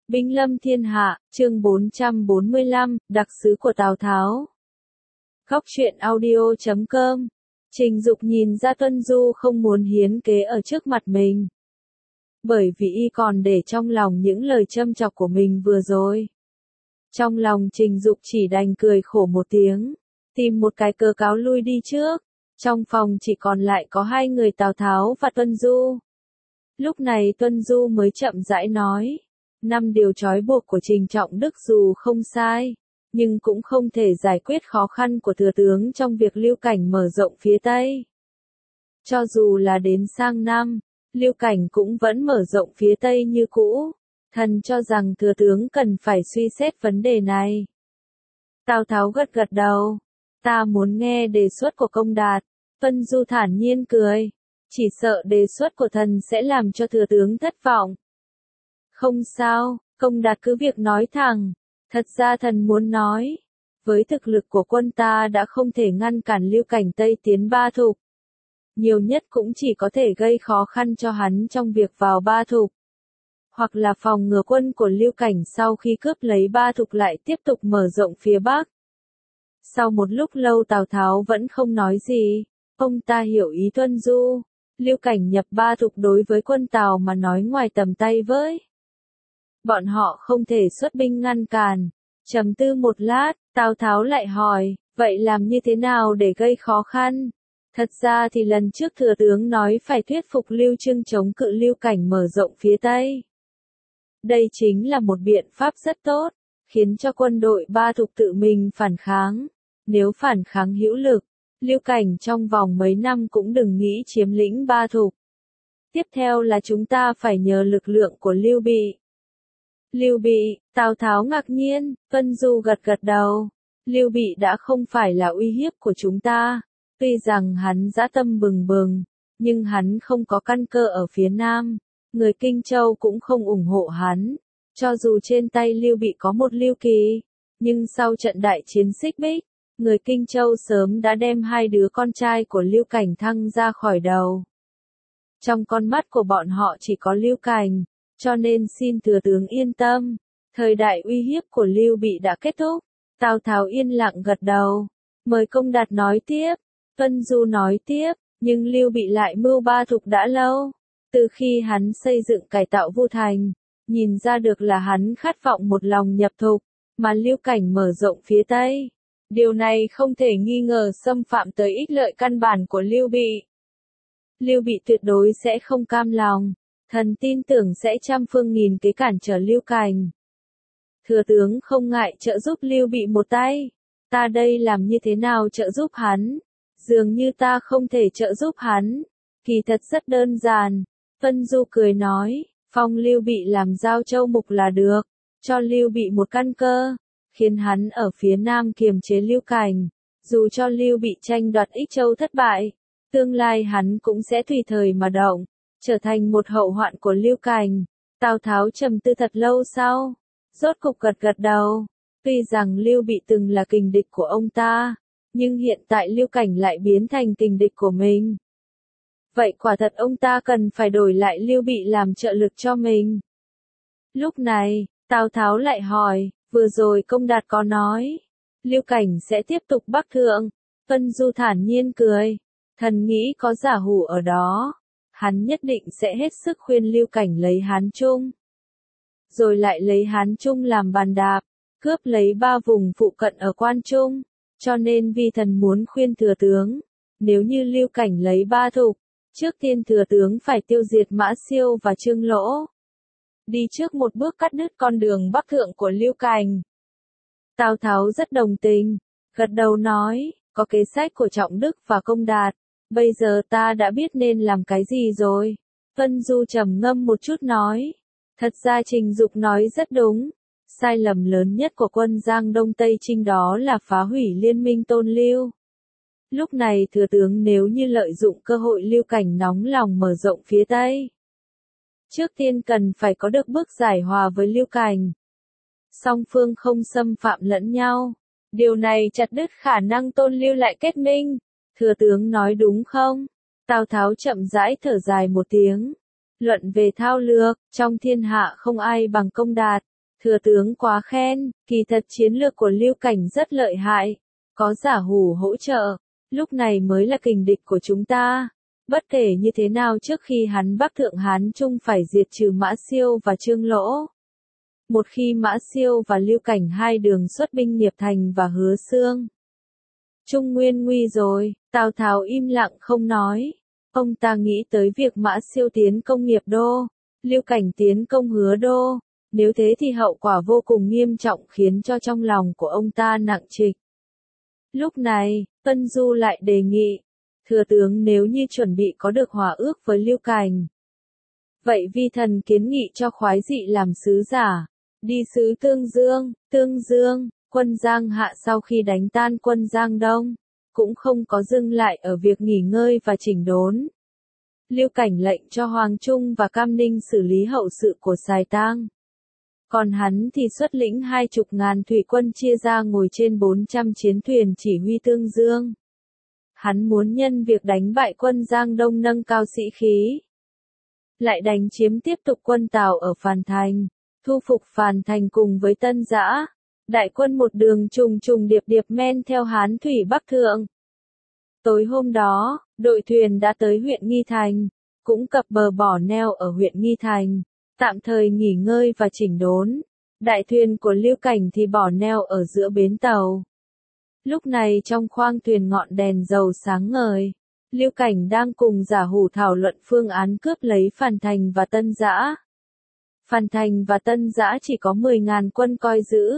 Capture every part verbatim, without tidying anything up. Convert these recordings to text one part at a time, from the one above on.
Binh lâm thiên hạ, chương bốn trăm bốn mươi lăm, đặc sứ của Tào Tháo. Góc truyện audio chấm com. Trình Dục nhìn ra Tuân Du không muốn hiến kế ở trước mặt mình. Bởi vì y còn để trong lòng những lời châm chọc của mình vừa rồi. Trong lòng Trình Dục chỉ đành cười khổ một tiếng, tìm một cái cớ cáo lui đi trước. Trong phòng chỉ còn lại có hai người Tào Tháo và Tuân Du. Lúc này Tuân Du mới chậm rãi nói. Năm điều trói buộc của Trình Trọng Đức dù không sai, nhưng cũng không thể giải quyết khó khăn của thừa tướng trong việc Lưu Cảnh mở rộng phía Tây. Cho dù là đến sang năm, Lưu Cảnh cũng vẫn mở rộng phía Tây như cũ. Thần cho rằng thừa tướng cần phải suy xét vấn đề này. Tào Tháo gật gật đầu. Ta muốn nghe đề xuất của Công Đạt. Tuân Du thản nhiên cười. Chỉ sợ đề xuất của thần sẽ làm cho thừa tướng thất vọng. Không sao, Công Đạt cứ việc nói thẳng. Thật ra thần muốn nói, với thực lực của quân ta đã không thể ngăn cản Lưu Cảnh Tây tiến Ba Thục. Nhiều nhất cũng chỉ có thể gây khó khăn cho hắn trong việc vào Ba Thục. Hoặc là phòng ngừa quân của Lưu Cảnh sau khi cướp lấy Ba Thục lại tiếp tục mở rộng phía Bắc. Sau một lúc lâu Tào Tháo vẫn không nói gì, ông ta hiểu ý Tuân Du. Lưu Cảnh nhập Ba Thục đối với quân Tào mà nói ngoài tầm tay với. Bọn họ không thể xuất binh ngăn cản. Trầm tư một lát, Tào Tháo lại hỏi, vậy làm như thế nào để gây khó khăn? Thật ra thì lần trước thừa tướng nói phải thuyết phục Lưu Trưng chống cự Lưu Cảnh mở rộng phía Tây. Đây chính là một biện pháp rất tốt, khiến cho quân đội Ba Thục tự mình phản kháng. Nếu phản kháng hữu lực, Lưu Cảnh trong vòng mấy năm cũng đừng nghĩ chiếm lĩnh Ba Thục. Tiếp theo là chúng ta phải nhờ lực lượng của Lưu Bị. Lưu Bị, Tào Tháo ngạc nhiên, Tuân Du gật gật đầu. Lưu Bị đã không phải là uy hiếp của chúng ta. Tuy rằng hắn dã tâm bừng bừng, nhưng hắn không có căn cơ ở phía Nam. Người Kinh Châu cũng không ủng hộ hắn. Cho dù trên tay Lưu Bị có một Lưu Kỳ, nhưng sau trận đại chiến Xích Bích, người Kinh Châu sớm đã đem hai đứa con trai của Lưu Cảnh thăng ra khỏi đầu. Trong con mắt của bọn họ chỉ có Lưu Cảnh. Cho nên xin thừa tướng yên tâm, thời đại uy hiếp của Lưu Bị đã kết thúc. Tào Tháo yên lặng gật đầu. Mời Công Đạt nói tiếp. Tuân Du nói tiếp, nhưng Lưu Bị lại mưu Ba Thục đã lâu. Từ khi hắn xây dựng cải tạo Vu Thành, nhìn ra được là hắn khát vọng một lòng nhập thục, mà Lưu Cảnh mở rộng phía Tây. Điều này không thể nghi ngờ xâm phạm tới ích lợi căn bản của Lưu Bị. Lưu Bị tuyệt đối sẽ không cam lòng. Thần tin tưởng sẽ trăm phương nghìn kế cản trở Lưu Cảnh. Thừa tướng không ngại trợ giúp Lưu Bị một tay. Ta đây làm như thế nào trợ giúp hắn? Dường như ta không thể trợ giúp hắn. Kỳ thật rất đơn giản. Tuân Du cười nói, phong Lưu Bị làm giao châu mục là được. Cho Lưu Bị một căn cơ. Khiến hắn ở phía Nam kiềm chế Lưu Cảnh. Dù cho Lưu Bị tranh đoạt Ích Châu thất bại, tương lai hắn cũng sẽ tùy thời mà động. Trở thành một hậu hoạn của Lưu Cảnh. Tào Tháo trầm tư thật lâu sau, rốt cục gật gật đầu. Tuy rằng Lưu Bị từng là kình địch của ông ta, nhưng hiện tại Lưu Cảnh lại biến thành kình địch của mình. Vậy quả thật ông ta cần phải đổi lại Lưu Bị làm trợ lực cho mình. Lúc này, Tào Tháo lại hỏi, vừa rồi Công Đạt có nói, Lưu Cảnh sẽ tiếp tục bắc thượng. Tuân Du thản nhiên cười, thần nghĩ có giả hủ ở đó. Hắn nhất định sẽ hết sức khuyên Lưu Cảnh lấy Hán Trung. Rồi lại lấy Hán Trung làm bàn đạp, cướp lấy ba vùng phụ cận ở Quan Trung. Cho nên vi thần muốn khuyên thừa tướng, nếu như Lưu Cảnh lấy Ba Thục, trước tiên thừa tướng phải tiêu diệt Mã Siêu và Trương Lỗ. Đi trước một bước cắt đứt con đường bắc thượng của Lưu Cảnh. Tào Tháo rất đồng tình, gật đầu nói, có kế sách của Trọng Đức và Công Đạt. Bây giờ ta đã biết nên làm cái gì rồi. Tuân Du trầm ngâm một chút nói. Thật ra Trình Dục nói rất đúng. Sai lầm lớn nhất của quân Giang Đông Tây Trinh đó là phá hủy liên minh Tôn Lưu. Lúc này thừa tướng nếu như lợi dụng cơ hội Lưu Cảnh nóng lòng mở rộng phía Tây. Trước tiên cần phải có được bước giải hòa với Lưu Cảnh. Song phương không xâm phạm lẫn nhau. Điều này chặt đứt khả năng Tôn Lưu lại kết minh. Thừa tướng nói đúng không? Tào Tháo chậm rãi thở dài một tiếng. Luận về thao lược, trong thiên hạ không ai bằng Công Đạt. Thừa tướng quá khen, kỳ thật chiến lược của Lưu Cảnh rất lợi hại, có Giả Hủ hỗ trợ, lúc này mới là kình địch của chúng ta. Bất kể như thế nào trước khi hắn Bắc Thượng Hán Trung phải diệt trừ Mã Siêu và Trương Lỗ. Một khi Mã Siêu và Lưu Cảnh hai đường xuất binh Nghiệp Thành và Hứa Xương, Trung Nguyên nguy rồi. Tào Tháo im lặng không nói. Ông ta nghĩ tới việc Mã Siêu tiến công Nghiệp Đô, Lưu Cảnh tiến công Hứa Đô. Nếu thế thì hậu quả vô cùng nghiêm trọng khiến cho trong lòng của ông ta nặng trịch. Lúc này, Tân Du lại đề nghị, thừa tướng nếu như chuẩn bị có được hòa ước với Lưu Cảnh, vậy vi thần kiến nghị cho khoái dị làm sứ giả, đi sứ Tương Dương. Tương Dương, quân Giang Hạ sau khi đánh tan quân Giang Đông, cũng không có dừng lại ở việc nghỉ ngơi và chỉnh đốn. Lưu Cảnh lệnh cho Hoàng Trung và Cam Ninh xử lý hậu sự của Sài Tang. Còn hắn thì xuất lĩnh hai chục ngàn thủy quân chia ra ngồi trên bốn trăm chiến thuyền chỉ huy Tương Dương. Hắn muốn nhân việc đánh bại quân Giang Đông nâng cao sĩ khí, lại đánh chiếm tiếp tục quân Tào ở Phàn Thành, thu phục Phàn Thành cùng với Tân Giã. Đại quân một đường trùng trùng điệp điệp men theo Hán thủy Bắc thượng. Tối hôm đó, đội thuyền đã tới huyện Nghi Thành, cũng cập bờ bỏ neo ở huyện Nghi Thành, tạm thời nghỉ ngơi và chỉnh đốn. Đại thuyền của Lưu Cảnh thì bỏ neo ở giữa bến tàu. Lúc này trong khoang thuyền ngọn đèn dầu sáng ngời, Lưu Cảnh đang cùng Giả Hủ thảo luận phương án cướp lấy Phàn Thành và Tân Giã. Phàn Thành và Tân Giã chỉ có mười ngàn quân coi giữ.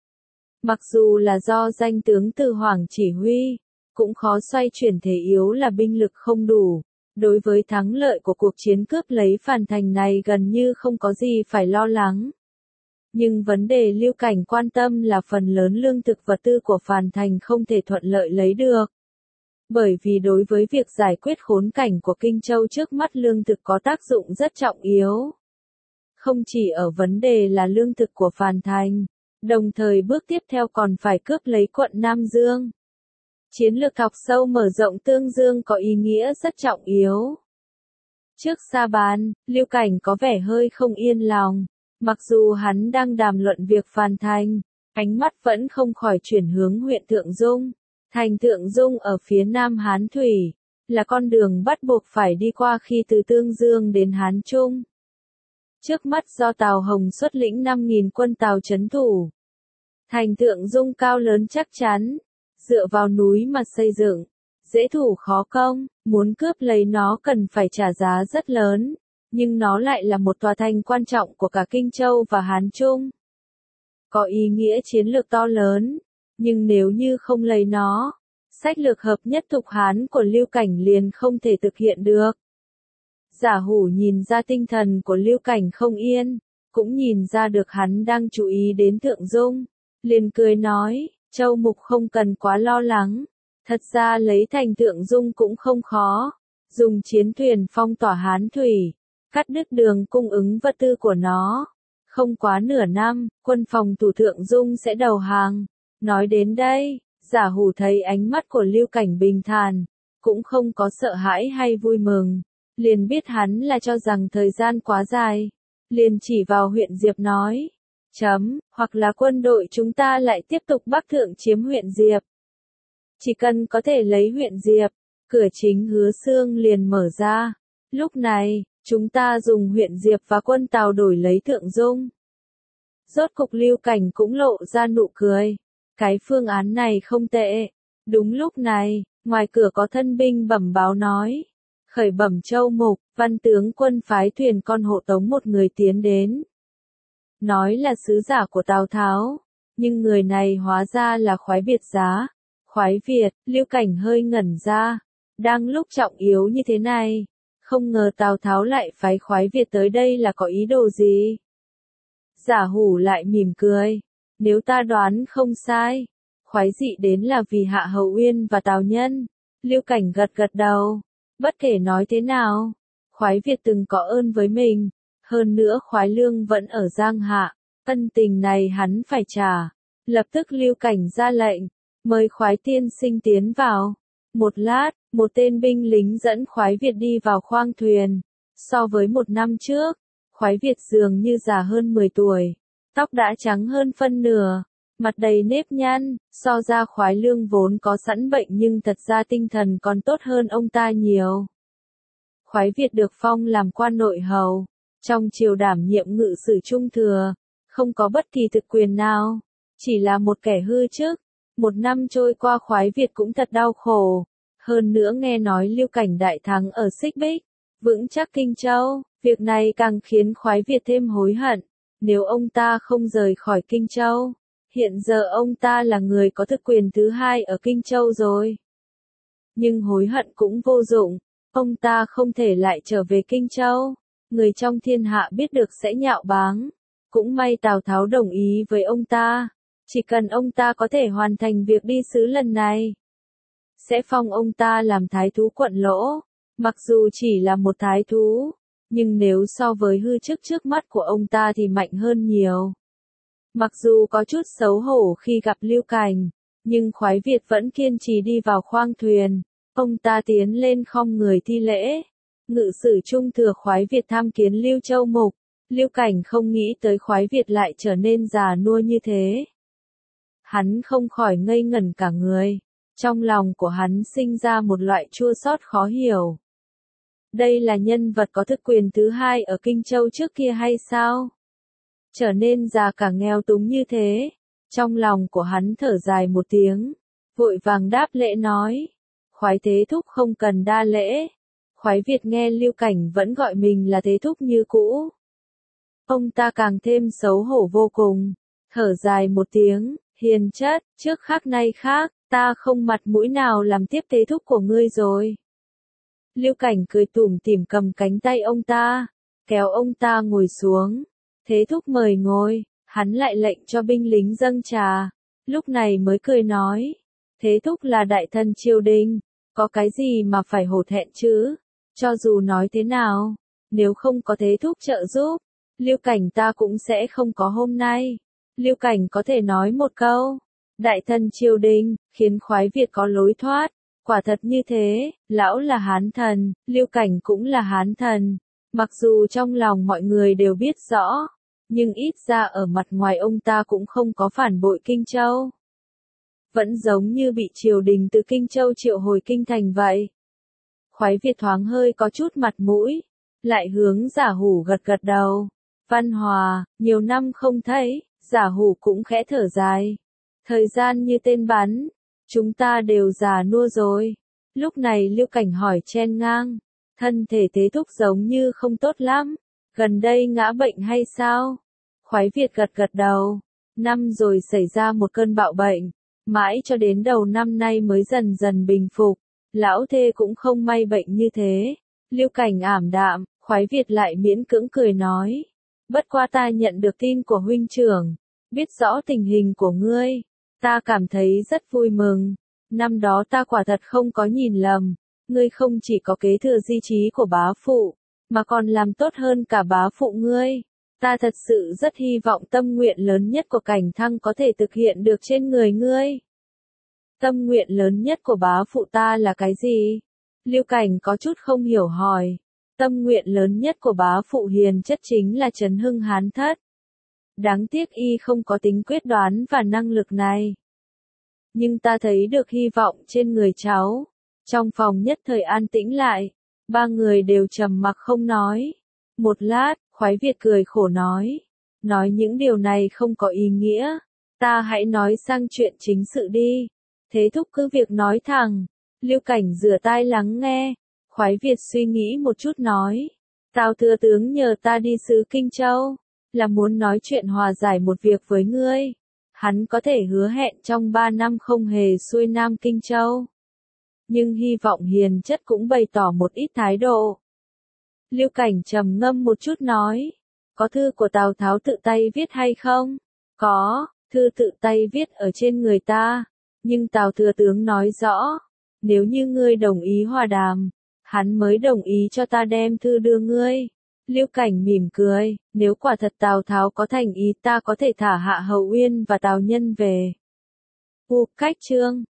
Mặc dù là do danh tướng Từ Hoảng chỉ huy, cũng khó xoay chuyển thế yếu là binh lực không đủ. Đối với thắng lợi của cuộc chiến cướp lấy Phàn Thành này gần như không có gì phải lo lắng. Nhưng vấn đề Lưu Cảnh quan tâm là phần lớn lương thực vật tư của Phàn Thành không thể thuận lợi lấy được. Bởi vì đối với việc giải quyết khốn cảnh của Kinh Châu trước mắt lương thực có tác dụng rất trọng yếu. Không chỉ ở vấn đề là lương thực của Phàn Thành, đồng thời bước tiếp theo còn phải cướp lấy quận Nam Dương. Chiến lược thọc sâu mở rộng Tương Dương có ý nghĩa rất trọng yếu. Trước Sa Bàn, Lưu Cảnh có vẻ hơi không yên lòng. Mặc dù hắn đang đàm luận việc Phàn Thành, ánh mắt vẫn không khỏi chuyển hướng huyện Thượng Dung. Thành Thượng Dung ở phía nam Hán Thủy, là con đường bắt buộc phải đi qua khi từ Tương Dương đến Hán Trung. Trước mắt do Tào Hồng xuất lĩnh năm nghìn quân Tào trấn thủ. Thành Thượng Dung cao lớn chắc chắn, dựa vào núi mà xây dựng, dễ thủ khó công, muốn cướp lấy nó cần phải trả giá rất lớn, nhưng nó lại là một tòa thành quan trọng của cả Kinh Châu và Hán Trung. Có ý nghĩa chiến lược to lớn, nhưng nếu như không lấy nó, sách lược hợp nhất thục Hán của Lưu Cảnh liền không thể thực hiện được. Giả Hủ nhìn ra tinh thần của Lưu Cảnh không yên, cũng nhìn ra được hắn đang chú ý đến Thượng Dung, liền cười nói, Châu Mục không cần quá lo lắng, thật ra lấy thành Thượng Dung cũng không khó, dùng chiến thuyền phong tỏa Hán Thủy, cắt đứt đường cung ứng vật tư của nó, không quá nửa năm, quân phòng thủ Thượng Dung sẽ đầu hàng. Nói đến đây, Giả Hủ thấy ánh mắt của Lưu Cảnh bình thản, cũng không có sợ hãi hay vui mừng, liền biết hắn là cho rằng thời gian quá dài, liền chỉ vào huyện Diệp nói, chấm, hoặc là quân đội chúng ta lại tiếp tục bắc thượng chiếm huyện Diệp. Chỉ cần có thể lấy huyện Diệp, cửa chính Hứa Xương liền mở ra. Lúc này, chúng ta dùng huyện Diệp và quân Tào đổi lấy Thượng Dung. Rốt cục Lưu Cảnh cũng lộ ra nụ cười. Cái phương án này không tệ. Đúng lúc này, ngoài cửa có thân binh bẩm báo nói. Khởi bẩm Châu Mục, văn tướng quân phái thuyền con hộ tống một người tiến đến. Nói là sứ giả của Tào Tháo, nhưng người này hóa ra là Khoái Việt giá. Khoái Việt, Lưu Cảnh hơi ngẩn ra. Đang lúc trọng yếu như thế này, không ngờ Tào Tháo lại phái Khoái Việt tới đây là có ý đồ gì? Giả Hủ lại mỉm cười. Nếu ta đoán không sai, Khoái dị đến là vì Hạ Hầu Uyên và Tào Nhân. Lưu Cảnh gật gật đầu. Bất kể nói thế nào, Khoái Việt từng có ơn với mình. Hơn nữa Khoái Lương vẫn ở Giang Hạ. Ân tình này hắn phải trả. Lập tức Lưu Cảnh ra lệnh, mời Khoái tiên sinh tiến vào. Một lát, một tên binh lính dẫn Khoái Việt đi vào khoang thuyền. So với một năm trước, Khoái Việt dường như già hơn mười tuổi. tóc đã trắng hơn phân nửa, mặt đầy nếp nhăn, so ra Khoái Lương vốn có sẵn bệnh nhưng thật ra tinh thần còn tốt hơn ông ta nhiều. Khoái Việt được phong làm quan nội hầu, trong triều đảm nhiệm ngự sử trung thừa, không có bất kỳ thực quyền nào, chỉ là một kẻ hư chức. Một năm trôi qua Khoái Việt cũng thật đau khổ, hơn nữa nghe nói Lưu Cảnh đại thắng ở Xích Bích, vững chắc Kinh Châu, việc này càng khiến Khoái Việt thêm hối hận, nếu ông ta không rời khỏi Kinh Châu, hiện giờ ông ta là người có thực quyền thứ hai ở Kinh Châu rồi. Nhưng hối hận cũng vô dụng, ông ta không thể lại trở về Kinh Châu, người trong thiên hạ biết được sẽ nhạo báng, cũng may Tào Tháo đồng ý với ông ta. Chỉ cần ông ta có thể hoàn thành việc đi sứ lần này, sẽ phong ông ta làm thái thú quận Lỗ. Mặc dù chỉ là một thái thú, nhưng nếu so với hư chức trước mắt của ông ta thì mạnh hơn nhiều. Mặc dù có chút xấu hổ khi gặp Lưu Cảnh, nhưng Khoái Việt vẫn kiên trì đi vào khoang thuyền. Ông ta tiến lên khom người thi lễ. Ngự sử trung thừa Khoái Việt tham kiến Lưu Châu Mục. Lưu Cảnh không nghĩ tới Khoái Việt lại trở nên già nua như thế. Hắn không khỏi ngây ngẩn cả người, trong lòng của hắn sinh ra một loại chua xót khó hiểu. Đây là nhân vật có thực quyền thứ hai ở Kinh Châu trước kia hay sao? Trở nên già cả nghèo túng như thế, trong lòng của hắn thở dài một tiếng, vội vàng đáp lễ nói, Khoái Thế Thúc không cần đa lễ. Khoái Việt nghe Lưu Cảnh vẫn gọi mình là Thế Thúc như cũ. Ông ta càng thêm xấu hổ vô cùng, thở dài một tiếng. Hiền chất, trước khác nay khác, ta không mặt mũi nào làm tiếp Thế Thúc của ngươi rồi. Lưu Cảnh cười tủm tỉm cầm cánh tay ông ta, kéo ông ta ngồi xuống. Thế Thúc mời ngồi, hắn lại lệnh cho binh lính dâng trà, lúc này mới cười nói. Thế Thúc là đại thần triều đình, có cái gì mà phải hổ thẹn chứ, cho dù nói thế nào, nếu không có Thế Thúc trợ giúp, Lưu Cảnh ta cũng sẽ không có hôm nay. Lưu Cảnh có thể nói một câu, đại thần triều đình, khiến Khoái Việt có lối thoát, quả thật như thế, lão là Hán thần, Lưu Cảnh cũng là Hán thần, mặc dù trong lòng mọi người đều biết rõ, nhưng ít ra ở mặt ngoài ông ta cũng không có phản bội Kinh Châu. Vẫn giống như bị triều đình từ Kinh Châu triệu hồi Kinh Thành vậy. Khoái Việt thoáng hơi có chút mặt mũi, lại hướng Giả Hủ gật gật đầu. Văn Hòa, nhiều năm không thấy. Giả Hủ cũng khẽ thở dài. Thời gian như tên bắn, chúng ta đều già nua rồi. Lúc này Lưu Cảnh hỏi chen ngang, thân thể Thế Thúc giống như không tốt lắm, gần đây ngã bệnh hay sao? Khoái Việt gật gật đầu, năm rồi xảy ra một cơn bạo bệnh, mãi cho đến đầu năm nay mới dần dần bình phục, lão thê cũng không may bệnh như thế. Lưu Cảnh ảm đạm, Khoái Việt lại miễn cưỡng cười nói. Bất qua ta nhận được tin của huynh trưởng, biết rõ tình hình của ngươi, ta cảm thấy rất vui mừng. Năm đó ta quả thật không có nhìn lầm, ngươi không chỉ có kế thừa di chí của bá phụ, mà còn làm tốt hơn cả bá phụ ngươi. Ta thật sự rất hy vọng tâm nguyện lớn nhất của Cảnh Thăng có thể thực hiện được trên người ngươi. Tâm nguyện lớn nhất của bá phụ ta là cái gì? Lưu Cảnh có chút không hiểu hỏi. Tâm nguyện lớn nhất của bá phụ Hiền chất chính là trấn hưng Hán thất. Đáng tiếc y không có tính quyết đoán và năng lực này. Nhưng ta thấy được hy vọng trên người cháu. Trong phòng nhất thời an tĩnh lại, ba người đều trầm mặc không nói. Một lát, Khoái Việt cười khổ nói. Nói những điều này không có ý nghĩa. Ta hãy nói sang chuyện chính sự đi. Thế Thúc cứ việc nói thẳng. Lưu Cảnh rửa tai lắng nghe. Khoái Việt suy nghĩ một chút nói. Tào thừa tướng nhờ ta đi sứ Kinh Châu, là muốn nói chuyện hòa giải một việc với ngươi. Hắn có thể hứa hẹn trong ba năm không hề xuôi Nam Kinh Châu. Nhưng hy vọng Hiền chất cũng bày tỏ một ít thái độ. Lưu Cảnh trầm ngâm một chút nói. Có thư của Tào Tháo tự tay viết hay không? Có, thư tự tay viết ở trên người ta. Nhưng Tào thừa tướng nói rõ, nếu như ngươi đồng ý hòa đàm, hắn mới đồng ý cho ta đem thư đưa ngươi. Lưu Cảnh mỉm cười, nếu quả thật Tào Tháo có thành ý ta có thể thả Hạ Hầu Uyên và Tào Nhân về. U cách chương